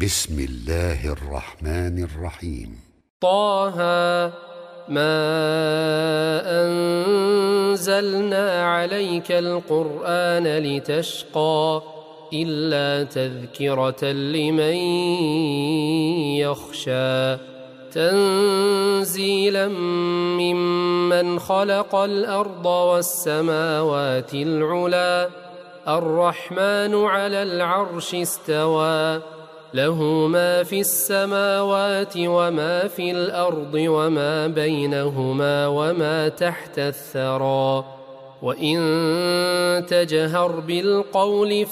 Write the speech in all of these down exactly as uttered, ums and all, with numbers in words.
بسم الله الرحمن الرحيم. طه ما أنزلنا عليك القرآن لتشقى إلا تذكرة لمن يخشى تنزيلا ممن خلق الأرض والسماوات العلى الرحمن على العرش استوى له ما في السماوات وما في الأرض وما بينهما وما تحت الثرى وإن تجهر بالقول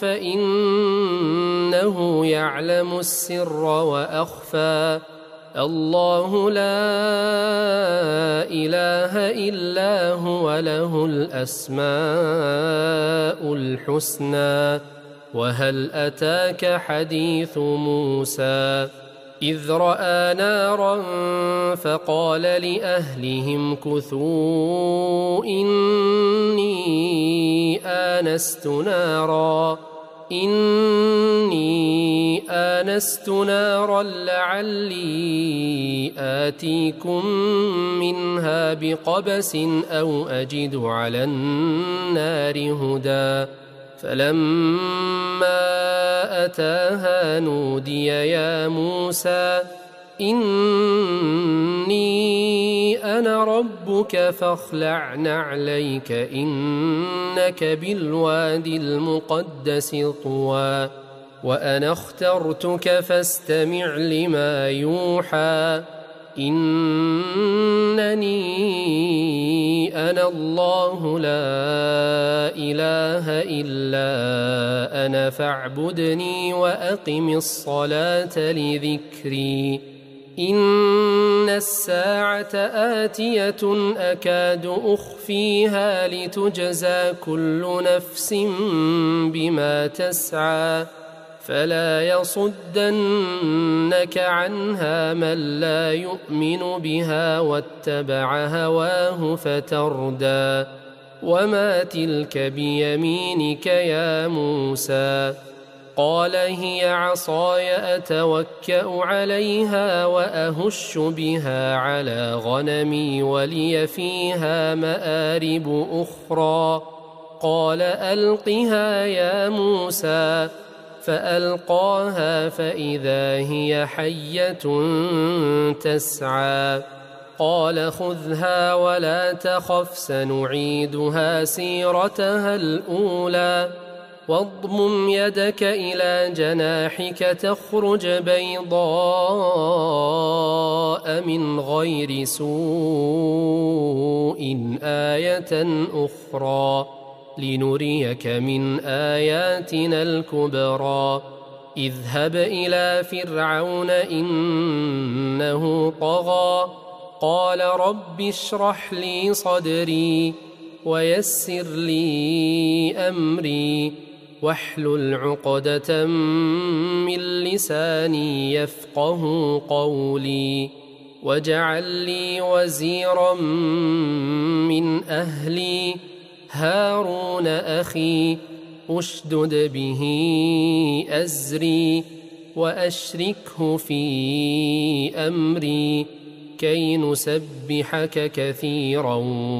فإنه يعلم السر وأخفى الله لا إله إلا هو له الأسماء الحسنى وهل أتاك حديث موسى إذ رأى نارا فقال لأهلهم كثوا إني آنست نارا إني آنست نارا لعلي آتيكم منها بقبس أو أجد على النار هدى فلما أتاها نودي يا موسى إني أنا ربك فاخلع نعليك إنك بالوادي المقدس طوى وأنا اخترتك فاستمع لما يوحى إنني أنا الله لا إله إلا أنا فاعبدني وأقم الصلاة لذكري إن الساعة آتية أكاد أخفيها لتجزى كل نفس بما تسعى فلا يصدنك عنها من لا يؤمن بها واتبع هواه فتردى وما تلك بيمينك يا موسى قال هي عصاي أتوكأ عليها وأهش بها على غنمي ولي فيها مآرب أخرى قال ألقها يا موسى فألقاها فإذا هي حية تسعى قال خذها ولا تخف سنعيدها سيرتها الأولى واضمم يدك إلى جناحك تخرج بيضاء من غير سوء آية أخرى لنريك من آياتنا الكبرى اذهب إلى فرعون إنه طغى قال رب اشرح لي صدري ويسر لي أمري واحلل عقدة من لساني يفقه قولي واجعل لي وزيرا من أهلي هارون أخي أشدد به أزري وأشركه في أمري كي نسبحك كثيرا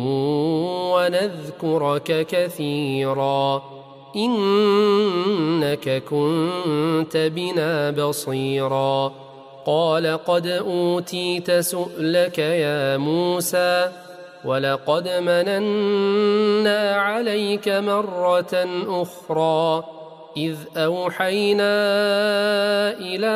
ونذكرك كثيرا إنك كنت بنا بصيرا قال قد أوتيت سؤلك يا موسى ولقد مننا عليك مرة أخرى إذ أوحينا إلى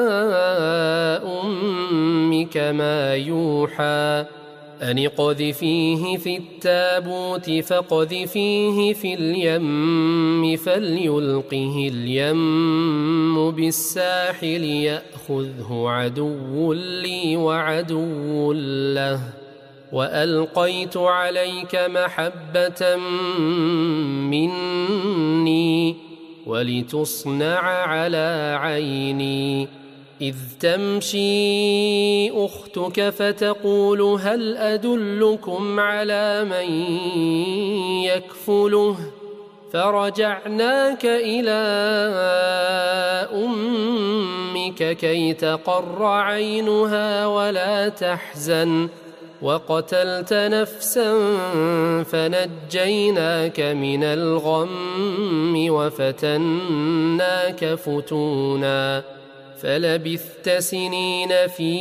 أمك ما يوحى أن اقذفيه في التابوت فاقذفيه في اليم فليلقه اليم بالساحل يأخذه عدو لي وعدو له وألقيت عليك محبة مني ولتصنع على عيني إذ تمشي أختك فتقول هل أدلكم على من يكفله فرجعناك إلى أمك أمك كي تقر عينها ولا تحزن وقتلت نفسا فنجيناك من الغم وفتناك فتونا فلبثت سنين في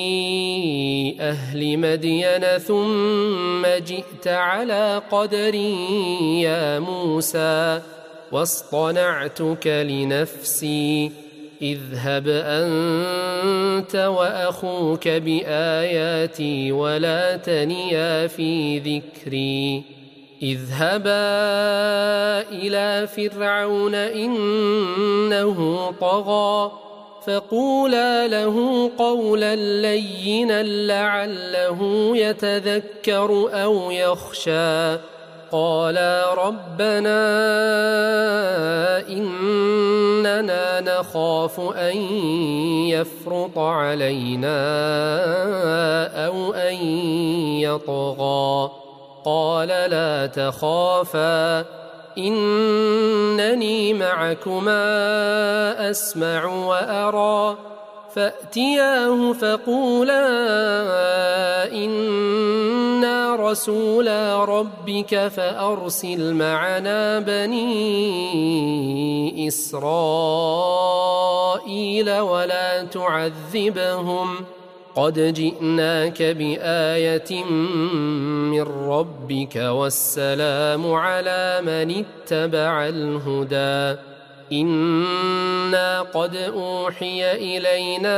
أهل مدين ثم جئت على قدر يا موسى واصطنعتك لنفسي اذهب أنت وأخوك بآياتي ولا تنيا في ذكري اذهبا إلى فرعون إنه طغى فقولا له قولا لينا لعله يتذكر أو يخشى قالا ربنا إننا نخاف أن يفرط علينا أو أن يطغى قال لا تخافا إنني معكما أسمع وأرى فأتياه فقولا إنا رسولا ربك فأرسل معنا بني إسرائيل ولا تعذبهم قد جئناك بآية من ربك والسلام على من اتبع الهدى إنا قد أوحي إلينا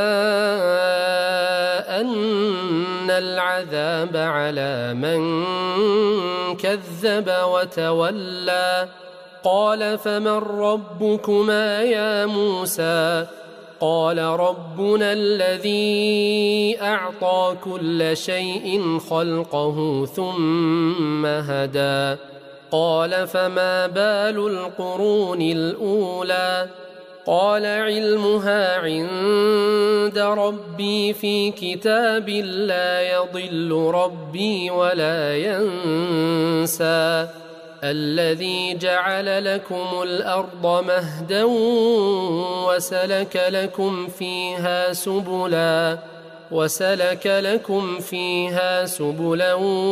أن العذاب على من كذب وتولى قال فمن ربكما يا موسى قال ربنا الذي أعطى كل شيء خلقه ثم هدى قال فما بال القرون الأولى قال علمها عند ربي في كتاب لا يضل ربي ولا ينسى الذي جعل لكم الأرض مهدا وسلك لكم فيها سبلا وسلك لكم فيها سبلا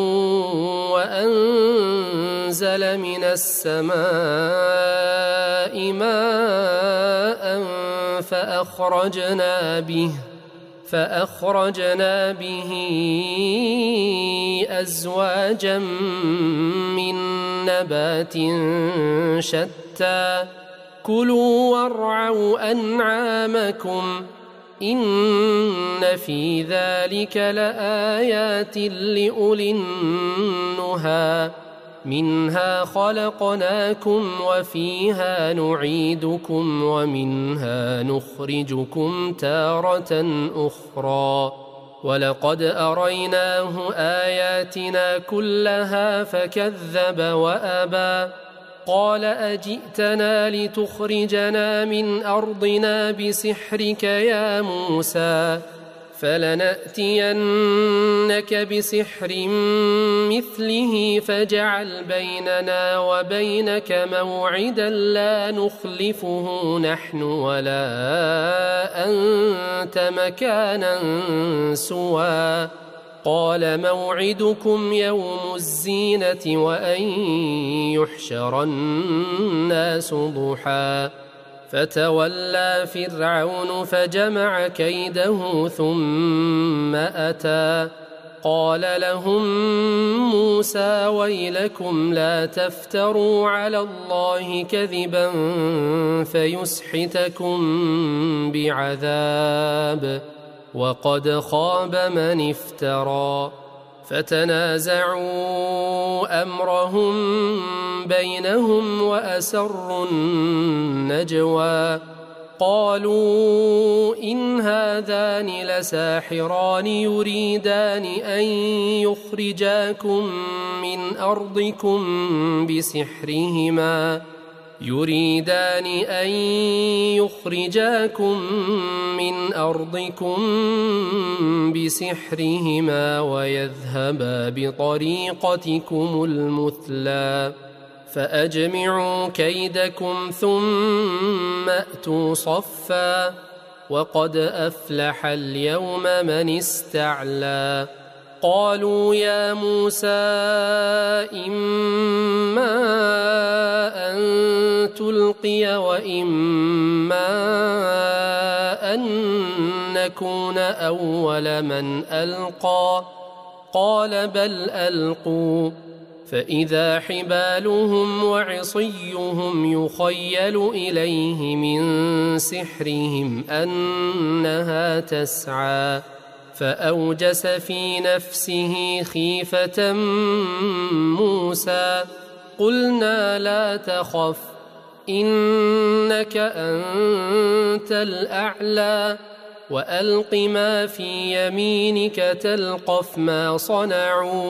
وأنزل من السماء ماء فأخرجنا به فأخرجنا به أزواجا من نبات شتى كلوا وارعوا أنعامكم إن في ذلك لآيات لأولي النهى منها خلقناكم وفيها نعيدكم ومنها نخرجكم تارة أخرى ولقد أريناه آياتنا كلها فكذب وأبى قال أجئتنا لتخرجنا من أرضنا بسحرك يا موسى فلنأتينك بسحر مثله فاجعل بيننا وبينك موعدا لا نخلفه نحن ولا أنت مكانا سوى قال موعدكم يوم الزينة وأن يحشر الناس ضحى فتولى فرعون فجمع كيده ثم أتى قال لهم موسى ويلكم لا تفتروا على الله كذبا فيسحتكم بعذاب وقد خاب من افترى فتنازعوا أمرهم بينهم وأسروا النجوى قالوا إن هذان لساحران يريدان أن يخرجاكم من أرضكم بسحرهما يريدان أن يخرجاكم من أرضكم بسحرهما ويذهبا بطريقتكم المثلى فأجمعوا كيدكم ثم أتوا صفا وقد أفلح اليوم من استعلى قالوا يا موسى إما أن تلقي وإما أن نكون أول من ألقى قال بل ألقوا فإذا حبالهم وعصيهم يخيل إليه من سحرهم أنها تسعى فأوجس في نفسه خيفة موسى قلنا لا تخف إنك أنت الأعلى وألق ما في يمينك تلقف ما صنعوا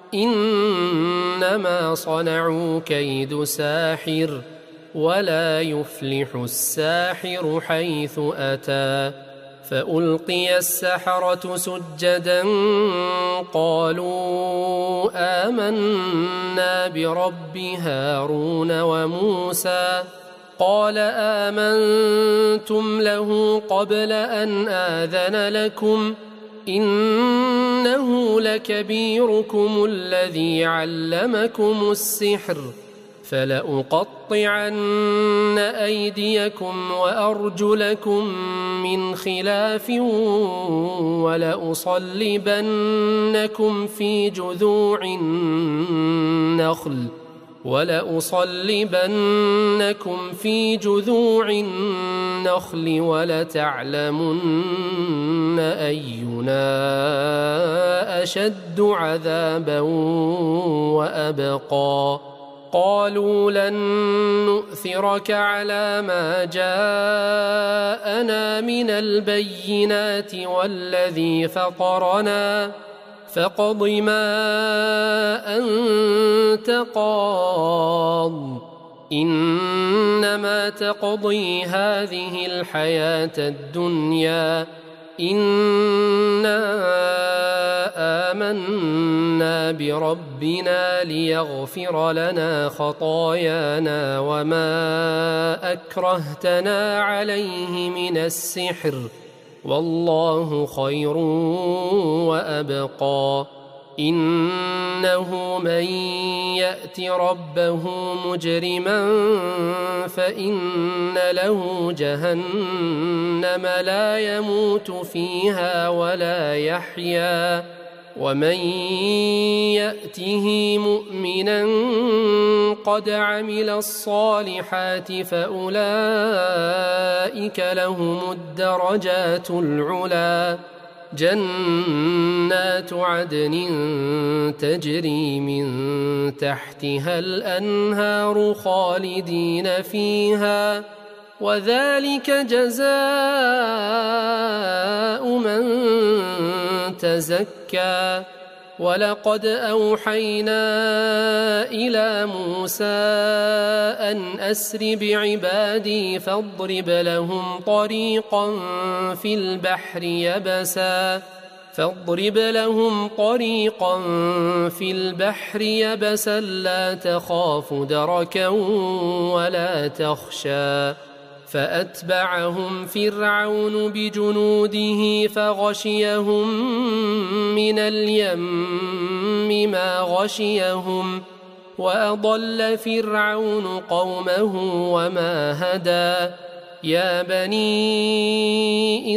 إنما صنعوا كيد ساحر ولا يفلح الساحر حيث أتى فألقي السحرة سجدا قالوا آمنا برب هارون وموسى قال آمنتم له قبل أن آذن لكم إنه لكبيركم الذي علمكم السحر فلأقطعن أيديكم وأرجلكم من خلاف ولأصلبنكم في جذوع النخل ولأصلبنكم في جذوع النخل ولتعلمن أينا أشد عذابا وأبقى قالوا لن نؤثرك على ما جاءنا من البينات والذي فطرنا فاقض ما أنت قاض إنما تقضي هذه الحياة الدنيا إنا آمنا بربنا ليغفر لنا خطايانا وما أكرهتنا عليه من السحر والله خير وأبقى إنه من يأت ربه مجرما فإن له جهنم لا يموت فيها ولا يحيا ومن يأته مؤمنا قد عمل الصالحات فأولئك لهم الدرجات العلى جنات عدن تجري من تحتها الأنهار خالدين فيها وذلك جزاء من تزكى ولقد أوحينا إلى موسى أن أسر بعبادي فاضرب لهم طريقا في البحر يبسا فاضرب لهم طريقا في البحر يبسا لا تخاف دركا ولا تخشى فأتبعهم فرعون بجنوده فغشيهم من اليم ما غشيهم وأضل فرعون قومه وما هدى يا بني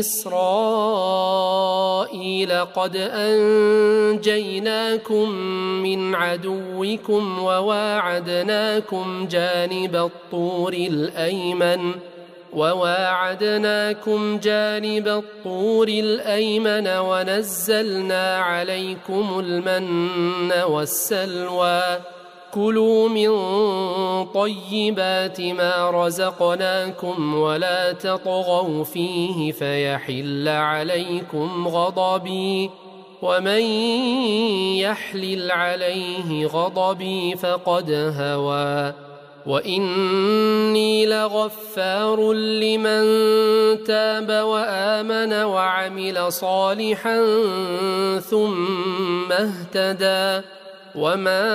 إسرائيل قد أنجيناكم من عدوكم وواعدناكم جانب الطور الأيمن وواعدناكم جانب الطور الأيمن ونزلنا عليكم المن والسلوى كلوا من طيبات ما رزقناكم ولا تطغوا فيه فيحل عليكم غضبي ومن يحلل عليه غضبي فقد هوى وإني لغفار لمن تاب وآمن وعمل صالحا ثم اهتدى وما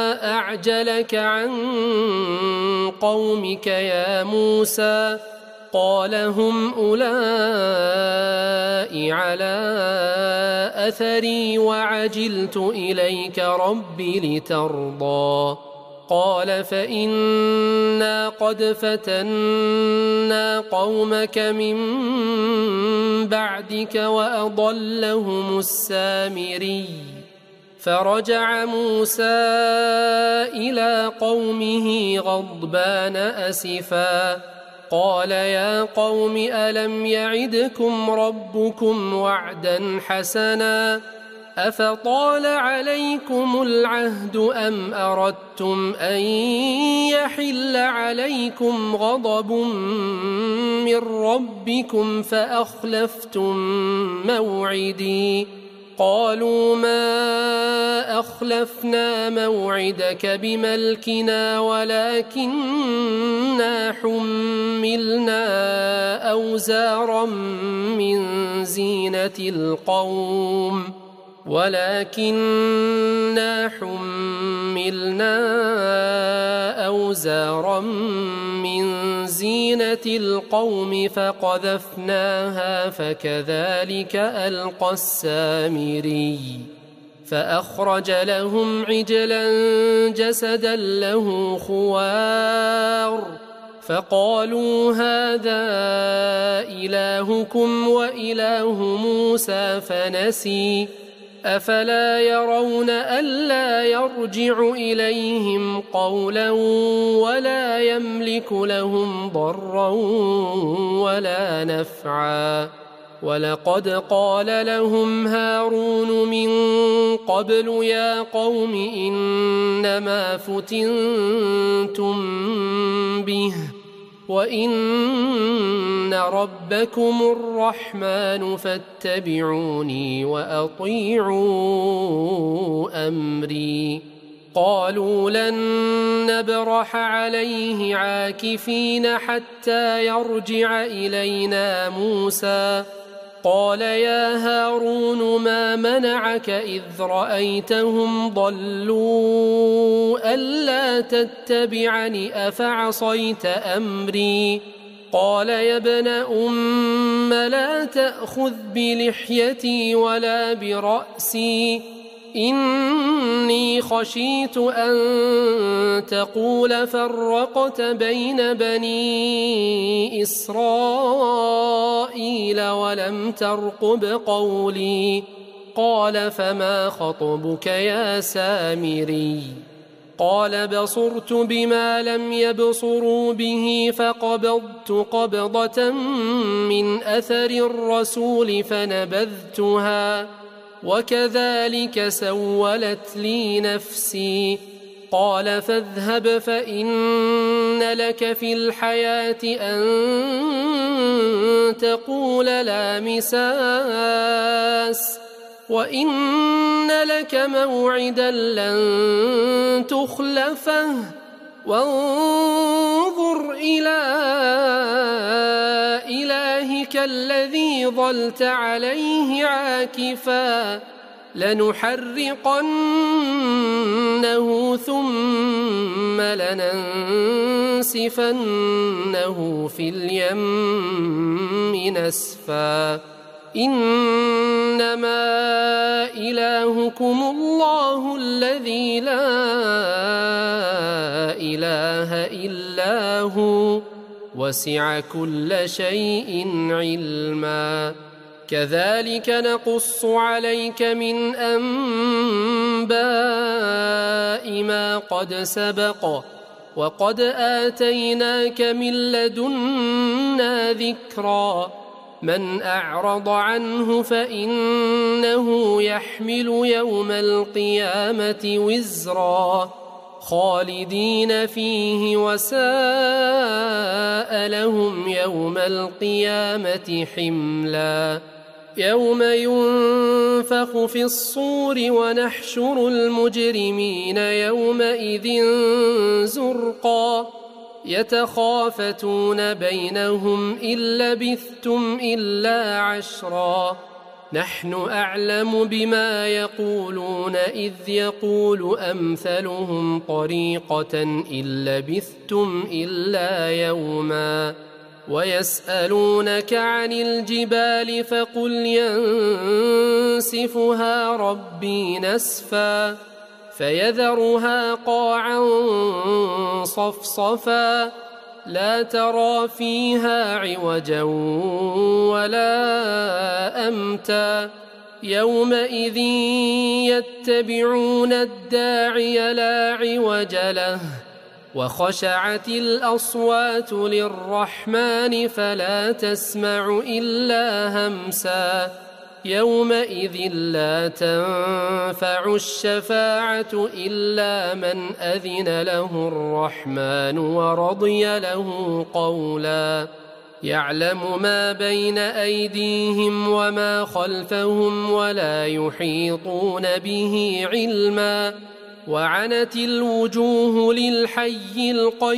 أعجلك عن قومك يا موسى قال هم أولئك على أثري وعجلت إليك رب لترضى قال فإنا قد فتنا قومك من بعدك وأضلهم السامري فرجع موسى إلى قومه غضبان أسفا قال يا قوم ألم يعدكم ربكم وعدا حسنا أفطال عليكم العهد أم أردتم أن يحل عليكم غضب من ربكم فأخلفتم موعدي قالوا ما أخلفنا موعدك بملكنا ولكننا حملنا أوزارا من زينة القوم ولكننا حملنا أوزارا من زينة القوم فقذفناها فكذلك ألقى السامري فأخرج لهم عجلا جسدا له خوار فقالوا هذا إلهكم وإله موسى فنسي أفلا يرون ألا يرجع إليهم قولا ولا يملك لهم ضرا ولا نفعا ولقد قال لهم هارون من قبل يا قوم إنما فتنتم به وإن ربكم الرحمن فاتبعوني وأطيعوا أمري قالوا لن نبرح عليه عاكفين حتى يرجع إلينا موسى قال يا هارون ما منعك إذ رأيتهم ضلوا ألا تتبعني أفعصيت أمري قال يا ابن أم لا تأخذ بلحيتي ولا برأسي إني خشيت أن تقول فرقت بين بني إسرائيل ولم ترقب قولي قال فما خطبك يا سامري قال بصرت بما لم يبصروا به فقبضت قبضة من أثر الرسول فنبذتها وكذلك سولت لي نفسي قال فاذهب فإن لك في الحياة أن تقول لا مساس وإن لك موعدا لن تخلفه وانظر إلى إلهك الذي ظلت عليه عاكفا لنحرقنه ثم لننسفنه في اليم نسفا إنما إلهكم الله الذي لا إله إلا هو وسع كل شيء علما كذلك نقص عليك من أنباء ما قد سبق وقد آتيناك من لدنا ذكرا من أعرض عنه فإنه يحمل يوم القيامة وزرا خالدين فيه وساء لهم يوم القيامة حملا يوم ينفخ في الصور ونحشر المجرمين يومئذ زرقا يتخافتون بينهم إن لبثتم إلا عشرا نحن أعلم بما يقولون إذ يقول أمثلهم طريقة إن لبثتم إلا يوما ويسألونك عن الجبال فقل ينسفها ربي نسفا فيذرها قاعا صفصفا لا ترى فيها عوجا ولا أمتا يومئذ يتبعون الداعي لا عوج له وخشعت الأصوات للرحمن فلا تسمع إلا همسا يومئذ لا تنفع الشفاعة إلا من أذن له الرحمن ورضي له قولا يعلم ما بين أيديهم وما خلفهم ولا يحيطون به علما وعنت الوجوه للحي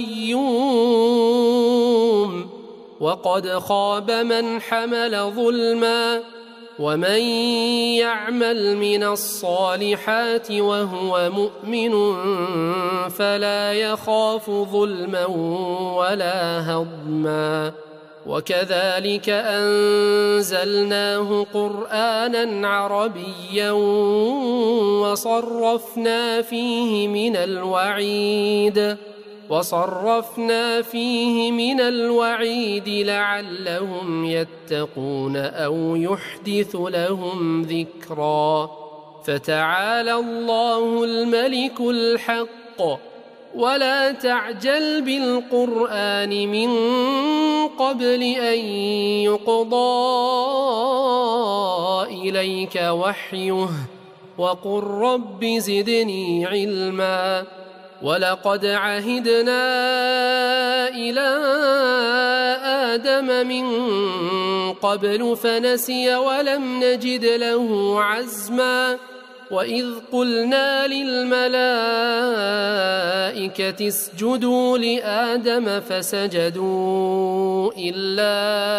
القيوم وقد خاب من حمل ظلما ومن يعمل من الصالحات وهو مؤمن فلا يخاف ظلما ولا هضما وكذلك أنزلناه قرآنا عربيا وصرفنا فيه من الوعيد وصرفنا فيه من الوعيد لعلهم يتقون أو يحدث لهم ذكرا فتعالى الله الملك الحق ولا تعجل بالقرآن من قبل أن يقضى إليك وحيه وقل رب زدني علما ولقد عهدنا إلى آدم من قبل فنسي ولم نجد له عزما وإذ قلنا للملائكة اسجدوا لآدم فسجدوا إلا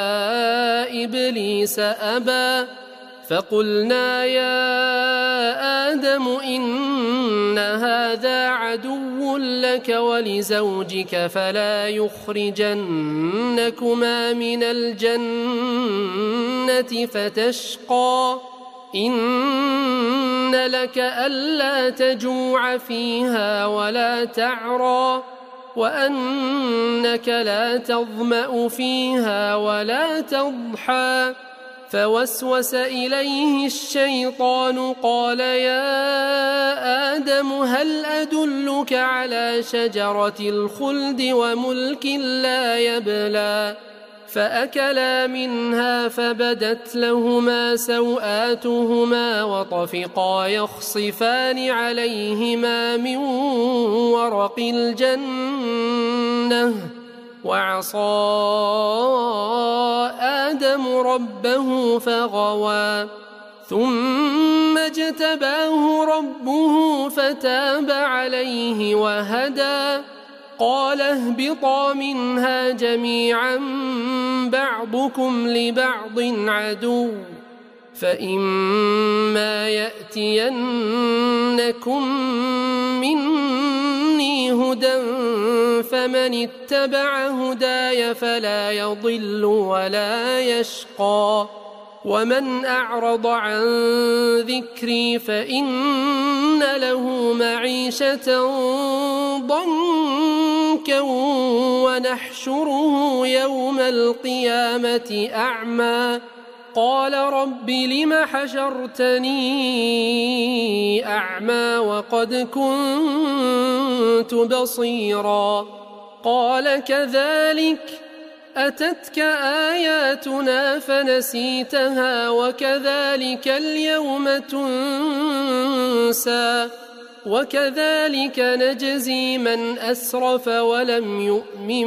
إبليس أبى فقلنا يا آدم إن هذا عدو لك ولزوجك فلا يخرجنكما من الجنة فتشقى إن لك ألا تجوع فيها ولا تعرى وأنك لا تظمأ فيها ولا تضحى فوسوس إليه الشيطان قال يا آدم هل أدلك على شجرة الخلد وملك لا يبلى فأكلا منها فبدت لهما سوآتهما وطفقا يخصفان عليهما من ورق الجنة وعصى آدم ربه فغوى ثم اجتباه ربه فتاب عليه وهدى قال اهبطا منها جميعا بعضكم لبعض عدو فإما يأتينكم مني هدى فمن اتبع هداي فلا يضل ولا يشقى ومن أعرض عن ذكري فإن له معيشة ضنكا ونحشره يوم القيامة أعمى قال رب لم حشرتني أعمى وقد كنت بصيرا قال كذلك أتتك آياتنا فنسيتها وكذلك اليوم تنسى وكذلك نجزي من أسرف ولم يؤمن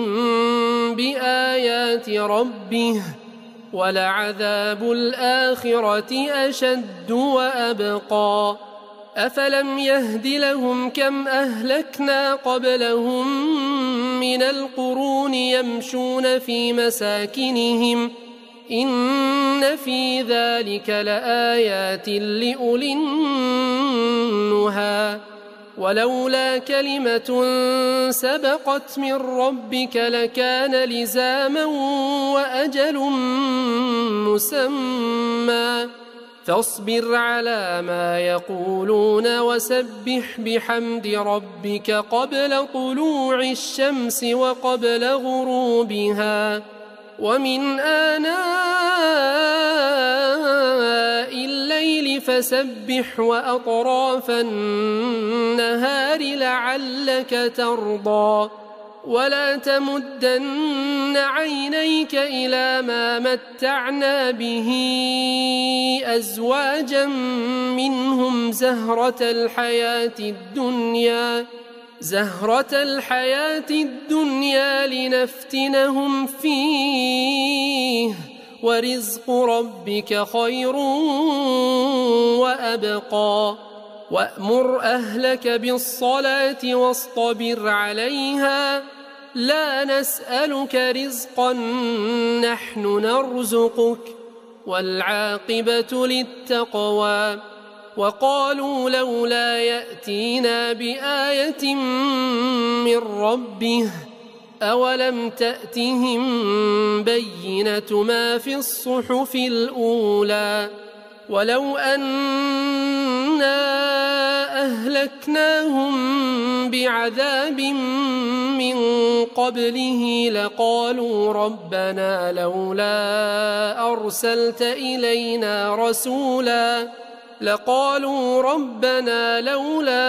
بآيات ربه ولعذاب الآخرة أشد وأبقى أفلم يهد لهم كم أهلكنا قبلهم من القرون يمشون في مساكنهم إن في ذلك لآيات لأولي النهى ولولا كلمة سبقت من ربك لكان لزاما وأجل مسمى فاصبر على ما يقولون وسبح بحمد ربك قبل طلوع الشمس وقبل غروبها ومن آناء الليل فسبح وأطراف النهار لعلك ترضى ولا تمدن عينيك إلى ما متعنا به أزواجا منهم زهرة الحياة الدنيا زهرة الحياة الدنيا لنفتنهم فيه ورزق ربك خير وأبقى وأمر أهلك بالصلاة واصطبر عليها لا نسألك رزقا نحن نرزقك والعاقبة للتقوى وقالوا لولا يأتينا بآية من ربه أولم تأتهم بينة ما في الصحف الأولى ولو أنا أهلكناهم بعذاب من قبله لقالوا ربنا لولا أرسلت إلينا رسولا لقالوا ربنا لولا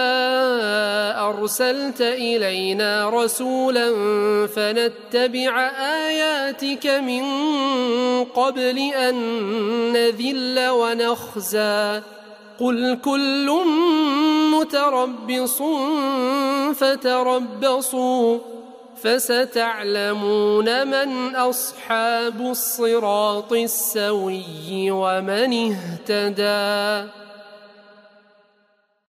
أرسلت إلينا رسولا فنتبع آياتك من قبل أن نذل ونخزى قل كل متربص فتربصوا فستعلمون من أصحاب الصراط السوي ومن اهتدى.